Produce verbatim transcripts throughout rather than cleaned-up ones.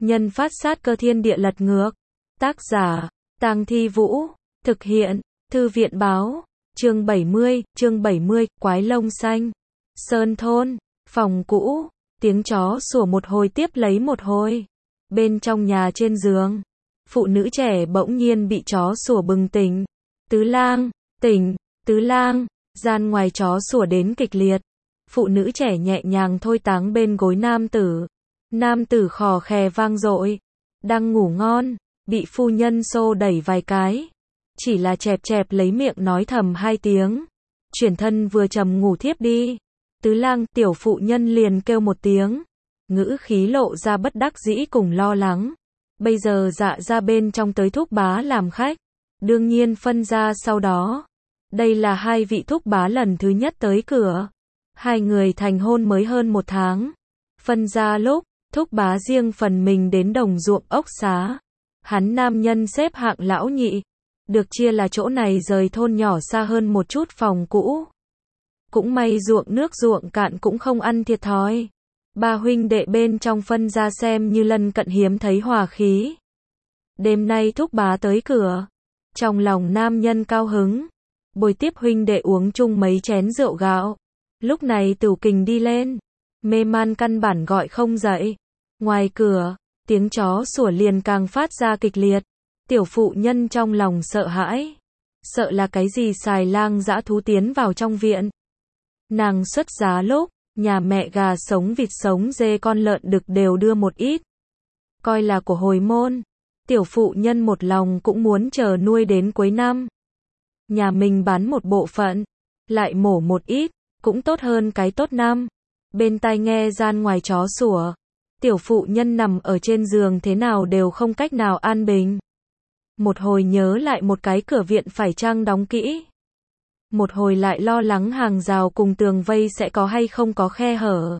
Nhân phát sát cơ thiên địa lật ngược. Tác giả, Tang Thi Vũ. Thực hiện, Thư viện báo. Chương bảy mươi, chương bảy mươi, Quái lông xanh. Sơn thôn, phòng cũ, tiếng chó sủa một hồi tiếp lấy một hồi. Bên trong nhà trên giường, phụ nữ trẻ bỗng nhiên bị chó sủa bừng tỉnh. Tứ lang, tỉnh, tứ lang, gian ngoài chó sủa đến kịch liệt. Phụ nữ trẻ nhẹ nhàng thôi táng bên gối nam tử. Nam tử khò khè vang dội. Đang ngủ ngon, bị phu nhân xô đẩy vài cái. Chỉ là chẹp chẹp lấy miệng nói thầm hai tiếng. Chuyển thân vừa trầm ngủ thiếp đi. Tứ lang, tiểu phụ nhân liền kêu một tiếng. Ngữ khí lộ ra bất đắc dĩ cùng lo lắng. Bây giờ dạ ra bên trong tới thúc bá làm khách. Đương nhiên phân ra sau đó. Đây là hai vị thúc bá lần thứ nhất tới cửa. Hai người thành hôn mới hơn một tháng. Phân ra lúc, thúc bá riêng phần mình đến đồng ruộng ốc xá. Hắn nam nhân xếp hạng lão nhị. Được chia là chỗ này rời thôn nhỏ xa hơn một chút phòng cũ. Cũng may ruộng nước ruộng cạn cũng không ăn thiệt thòi. Ba huynh đệ bên trong phân ra xem như lân cận hiếm thấy hòa khí. Đêm nay thúc bá tới cửa. Trong lòng nam nhân cao hứng. Bồi tiếp huynh đệ uống chung mấy chén rượu gạo. Lúc này Tửu Kình đi lên. Mê man căn bản gọi không dậy. Ngoài cửa, tiếng chó sủa liền càng phát ra kịch liệt. Tiểu phụ nhân trong lòng sợ hãi. Sợ là cái gì xài lang dã thú tiến vào trong viện. Nàng xuất giá lúc, nhà mẹ gà sống vịt sống dê con lợn đực đều đưa một ít. Coi là của hồi môn. Tiểu phụ nhân một lòng cũng muốn chờ nuôi đến cuối năm. Nhà mình bán một bộ phận, lại mổ một ít, cũng tốt hơn cái tốt năm. Bên tai nghe gian ngoài chó sủa. Tiểu phụ nhân nằm ở trên giường thế nào đều không cách nào an bình. Một hồi nhớ lại một cái cửa viện phải chăng đóng kỹ. Một hồi lại lo lắng hàng rào cùng tường vây sẽ có hay không có khe hở.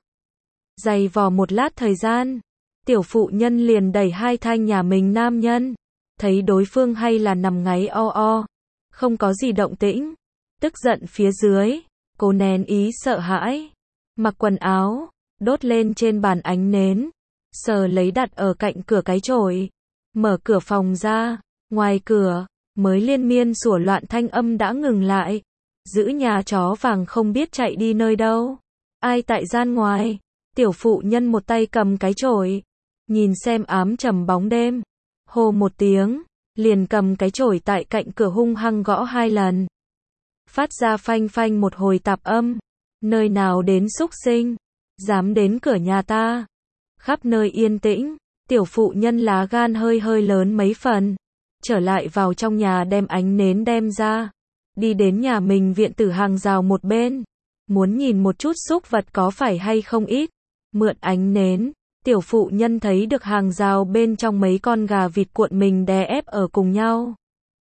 Dày vò một lát thời gian, tiểu phụ nhân liền đẩy hai thanh nhà mình nam nhân. Thấy đối phương hay là nằm ngáy o o. Không có gì động tĩnh. Tức giận phía dưới, cô nén ý sợ hãi. Mặc quần áo, đốt lên trên bàn ánh nến. Sờ lấy đặt ở cạnh cửa cái chổi. Mở cửa phòng ra, ngoài cửa, mới liên miên sủa loạn thanh âm đã ngừng lại. Giữ nhà chó vàng không biết chạy đi nơi đâu. Ai tại gian ngoài? Tiểu phụ nhân một tay cầm cái chổi. Nhìn xem ám trầm bóng đêm. Hô một tiếng, liền cầm cái chổi tại cạnh cửa hung hăng gõ hai lần. Phát ra phanh phanh một hồi tạp âm. Nơi nào đến xúc sinh? Dám đến cửa nhà ta? Khắp nơi yên tĩnh. Tiểu phụ nhân lá gan hơi hơi lớn mấy phần. Trở lại vào trong nhà đem ánh nến đem ra. Đi đến nhà mình viện tử hàng rào một bên. Muốn nhìn một chút súc vật có phải hay không ít. Mượn ánh nến. Tiểu phụ nhân thấy được hàng rào bên trong mấy con gà vịt cuộn mình đè ép ở cùng nhau.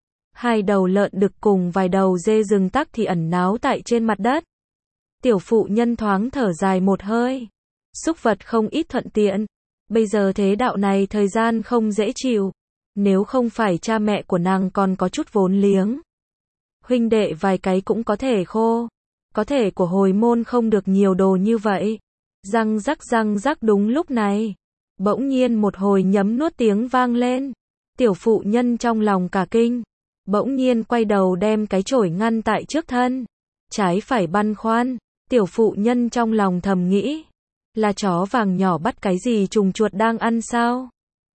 Hai đầu lợn đực cùng vài đầu dê rừng tắc thì ẩn náu tại trên mặt đất. Tiểu phụ nhân thoáng thở dài một hơi. Súc vật không ít thuận tiện. Bây giờ thế đạo này thời gian không dễ chịu. Nếu không phải cha mẹ của nàng còn có chút vốn liếng. Huynh đệ vài cái cũng có thể khô. Có thể của hồi môn không được nhiều đồ như vậy. Răng rắc răng rắc đúng lúc này. Bỗng nhiên một hồi nhấm nuốt tiếng vang lên. Tiểu phụ nhân trong lòng cả kinh. Bỗng nhiên quay đầu đem cái chổi ngăn tại trước thân. Trái phải băn khoăn. Tiểu phụ nhân trong lòng thầm nghĩ. Là chó vàng nhỏ bắt cái gì trùng chuột đang ăn sao?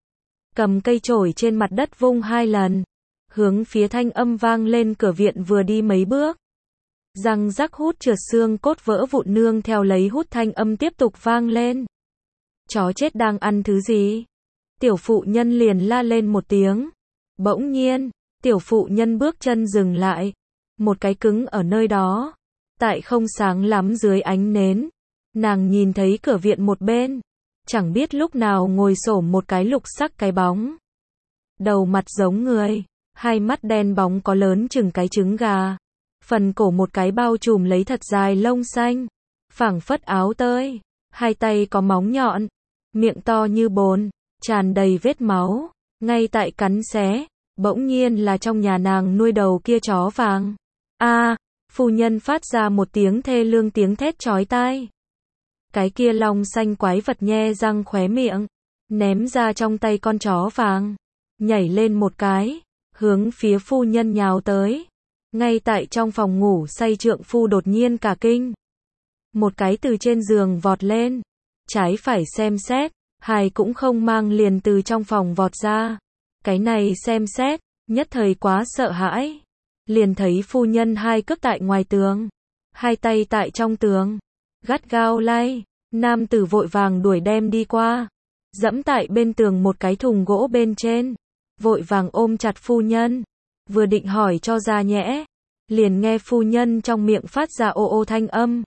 Cầm cây chổi trên mặt đất vung hai lần. Hướng phía thanh âm vang lên cửa viện vừa đi mấy bước. Răng rắc hút trượt xương cốt vỡ vụn nương theo lấy hút thanh âm tiếp tục vang lên. Chó chết đang ăn thứ gì? Tiểu phụ nhân liền la lên một tiếng. Bỗng nhiên, tiểu phụ nhân bước chân dừng lại. Một cái cứng ở nơi đó. Tại không sáng lắm dưới ánh nến. Nàng nhìn thấy cửa viện một bên. Chẳng biết lúc nào ngồi xổm một cái lục sắc cái bóng. Đầu mặt giống người. Hai mắt đen bóng có lớn chừng cái trứng gà. Phần cổ một cái bao trùm lấy thật dài lông xanh. Phảng phất áo tơi. Hai tay có móng nhọn. Miệng to như bồn. Tràn đầy vết máu. Ngay tại cắn xé. Bỗng nhiên là trong nhà nàng nuôi đầu kia chó vàng. A, phu nhân phát ra một tiếng thê lương tiếng thét chói tai. Cái kia long xanh quái vật nhe răng khóe miệng. ném ra trong tay con chó vàng, nhảy lên một cái, hướng phía phu nhân nhào tới. Ngay tại trong phòng ngủ say trượng phu đột nhiên cả kinh. Một cái từ trên giường vọt lên, trái phải xem xét, hai cũng không mang liền từ trong phòng vọt ra. Cái này xem xét, nhất thời quá sợ hãi. Liền thấy phu nhân hai cướp tại ngoài tường, hai tay tại trong tường, gắt gao lay. Nam tử vội vàng đuổi đem đi qua, dẫm tại bên tường một cái thùng gỗ bên trên, vội vàng ôm chặt phu nhân, vừa định hỏi cho ra nhẽ, liền nghe phu nhân trong miệng phát ra ô ô thanh âm.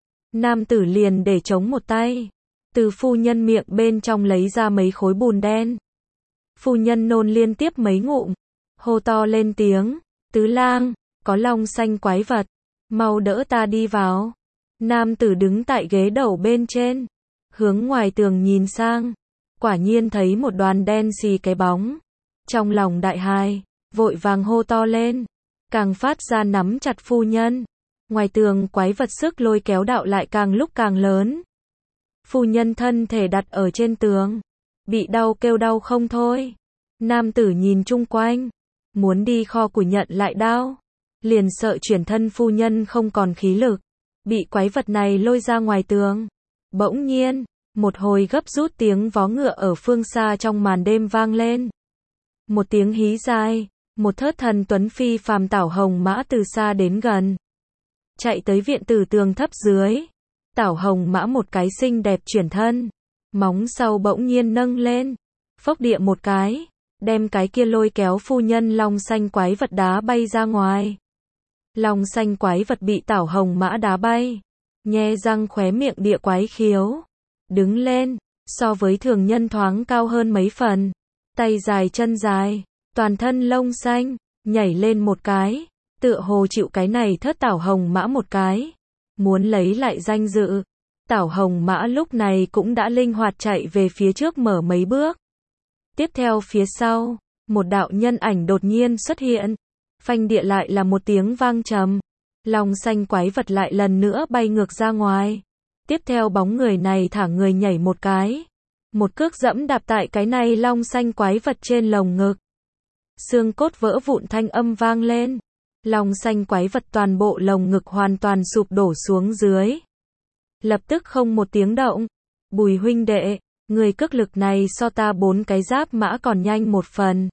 Nam tử liền để chống một tay, từ phu nhân miệng bên trong lấy ra mấy khối bùn đen. Phu nhân nôn liên tiếp mấy ngụm, hô to lên tiếng, tứ lang, có long xanh quái vật, mau đỡ ta đi vào. Nam tử đứng tại ghế đầu bên trên, hướng ngoài tường nhìn sang, quả nhiên thấy một đoàn đen xì cái bóng. Trong lòng đại hài, vội vàng hô to lên, càng phát ra nắm chặt phu nhân. Ngoài tường quái vật sức lôi kéo đạo lại càng lúc càng lớn. Phu nhân thân thể đặt ở trên tường, bị đau kêu đau không thôi. Nam tử nhìn chung quanh, muốn đi kho củi nhận lại đao, liền sợ chuyển thân phu nhân không còn khí lực, bị quái vật này lôi ra ngoài tường. Bỗng nhiên, một hồi gấp rút tiếng vó ngựa ở phương xa trong màn đêm vang lên. Một tiếng hí dài, một thớt thần tuấn phi phàm tảo hồng mã từ xa đến gần, chạy tới viện tử tường thấp dưới. Tảo hồng mã một cái xinh đẹp chuyển thân, móng sau bỗng nhiên nâng lên, phốc địa một cái, đem cái kia lôi kéo phu nhân long xanh quái vật đá bay ra ngoài. Long xanh quái vật bị tảo hồng mã đá bay, nhe răng khóe miệng địa quái khiếu, đứng lên, so với thường nhân thoáng cao hơn mấy phần, tay dài chân dài, toàn thân lông xanh, nhảy lên một cái, tựa hồ chịu cái này thất tảo hồng mã một cái, muốn lấy lại danh dự. Tảo hồng mã lúc này cũng đã linh hoạt chạy về phía trước mở mấy bước. Tiếp theo phía sau, một đạo nhân ảnh đột nhiên xuất hiện, phanh địa lại là một tiếng vang trầm, long xanh quái vật lại lần nữa bay ngược ra ngoài. Tiếp theo bóng người này thả người nhảy một cái, một cước dẫm đạp tại cái này long xanh quái vật trên lồng ngực. Xương cốt vỡ vụn thanh âm vang lên, long xanh quái vật toàn bộ lồng ngực hoàn toàn sụp đổ xuống dưới. Lập tức không một tiếng động. Bùi huynh đệ, người cước lực này so ta bốn cái giáp mã còn nhanh một phần.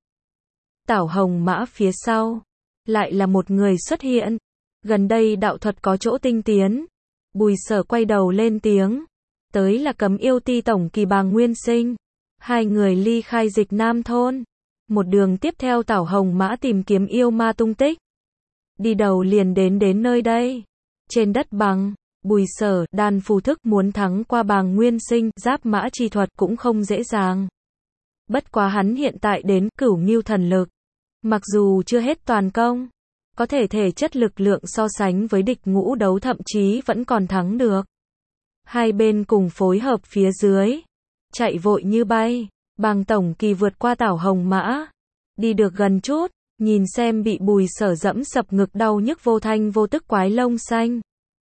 Tảo hồng mã phía sau, lại là một người xuất hiện. Gần đây đạo thuật có chỗ tinh tiến. Bùi sở quay đầu lên tiếng, tới là Cấm Yêu Ti tổng kỳ Bàng Nguyên Sinh. Hai người ly khai Dịch Nam thôn, một đường tiếp theo tảo hồng mã tìm kiếm yêu ma tung tích. Đi đầu liền đến đến nơi đây. Trên đất bằng, Bùi sở, đan phù thức muốn thắng qua Bàng Nguyên Sinh, giáp mã chi thuật cũng không dễ dàng. Bất quá hắn hiện tại đến cửu ngưu thần lực. Mặc dù chưa hết toàn công, có thể thể chất lực lượng so sánh với địch ngũ đấu thậm chí vẫn còn thắng được. Hai bên cùng phối hợp phía dưới, chạy vội như bay, Bàng tổng kỳ vượt qua tảo hồng mã. Đi được gần chút, nhìn xem bị bùi sở dẫm sập ngực đau nhức vô thanh vô tức quái lông xanh.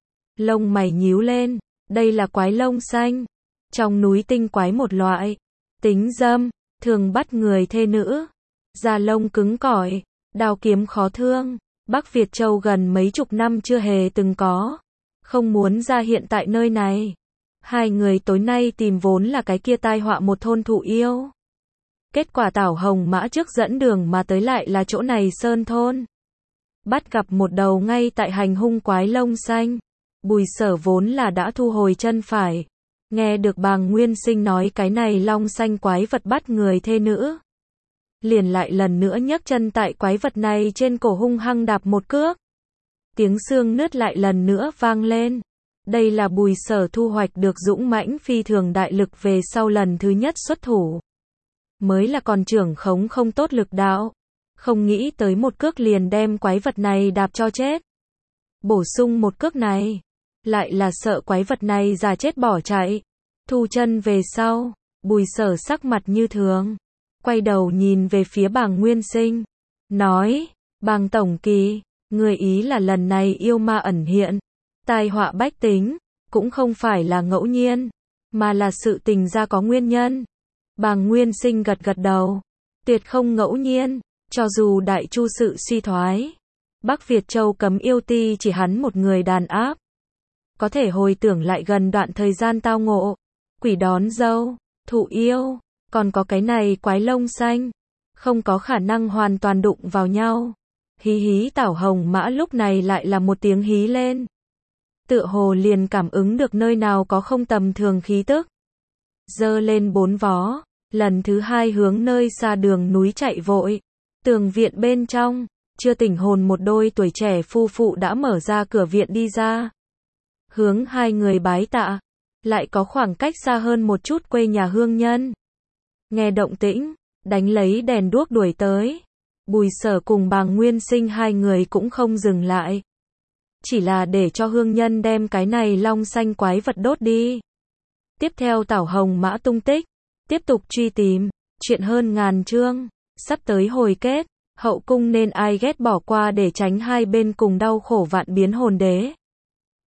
Lông mày nhíu lên, đây là quái lông xanh, trong núi tinh quái một loại, tính dâm, thường bắt người thê nữ, da lông cứng cỏi, đao kiếm khó thương, Bắc Việt Châu gần mấy chục năm chưa hề từng có, không muốn ra hiện tại nơi này. Hai người tối nay tìm vốn là cái kia tai họa một thôn thụ yêu. Kết quả tảo hồng mã trước dẫn đường mà tới lại là chỗ này sơn thôn. Bắt gặp một đầu ngay tại hành hung quái lông xanh. Bùi sở vốn là đã thu hồi chân phải. Nghe được Bàng Nguyên Sinh nói cái này long xanh quái vật bắt người thê nữ. Liền lại lần nữa nhấc chân tại quái vật này trên cổ hung hăng đạp một cước. Tiếng xương nứt lại lần nữa vang lên. Đây là bùi sở thu hoạch được dũng mãnh phi thường đại lực về sau lần thứ nhất xuất thủ. Mới là còn trưởng khống không tốt lực đạo. Không nghĩ tới một cước liền đem quái vật này đạp cho chết. Bổ sung một cước này. Lại là sợ quái vật này già chết bỏ chạy. Thu chân về sau, bùi sở sắc mặt như thường. Quay đầu nhìn về phía Bàng Nguyên Sinh. Nói, Bàng tổng kỳ, người ý là lần này yêu ma ẩn hiện. Tai họa bách tính, cũng không phải là ngẫu nhiên, mà là sự tình ra có nguyên nhân. Bàng Nguyên Sinh gật gật đầu. Tuyệt không ngẫu nhiên, cho dù Đại Chu sự suy thoái, Bắc Việt Châu cấm yêu ti chỉ hắn một người đàn áp. Có thể hồi tưởng lại gần đoạn thời gian tao ngộ, quỷ đón dâu, thụ yêu, còn có cái này quái lông xanh, không có khả năng hoàn toàn đụng vào nhau. Hí hí Tảo Hồng Mã lúc này lại là một tiếng hí lên. Tựa hồ liền cảm ứng được nơi nào có không tầm thường khí tức. Giơ lên bốn vó, lần thứ hai hướng nơi xa đường núi chạy vội. Tường viện bên trong, chưa tỉnh hồn một đôi tuổi trẻ phu phụ đã mở ra cửa viện đi ra. Hướng hai người bái tạ, lại có khoảng cách xa hơn một chút quê nhà hương nhân. Nghe động tĩnh, đánh lấy đèn đuốc đuổi tới. Bùi Sở cùng Bàng Nguyên Sinh hai người cũng không dừng lại. Chỉ là để cho hương nhân đem cái này long xanh quái vật đốt đi. Tiếp theo Tảo Hồng Mã tung tích, tiếp tục truy tìm, chuyện hơn ngàn chương, sắp tới hồi kết, hậu cung nên ai ghét bỏ qua để tránh hai bên cùng đau khổ vạn biến hồn đế.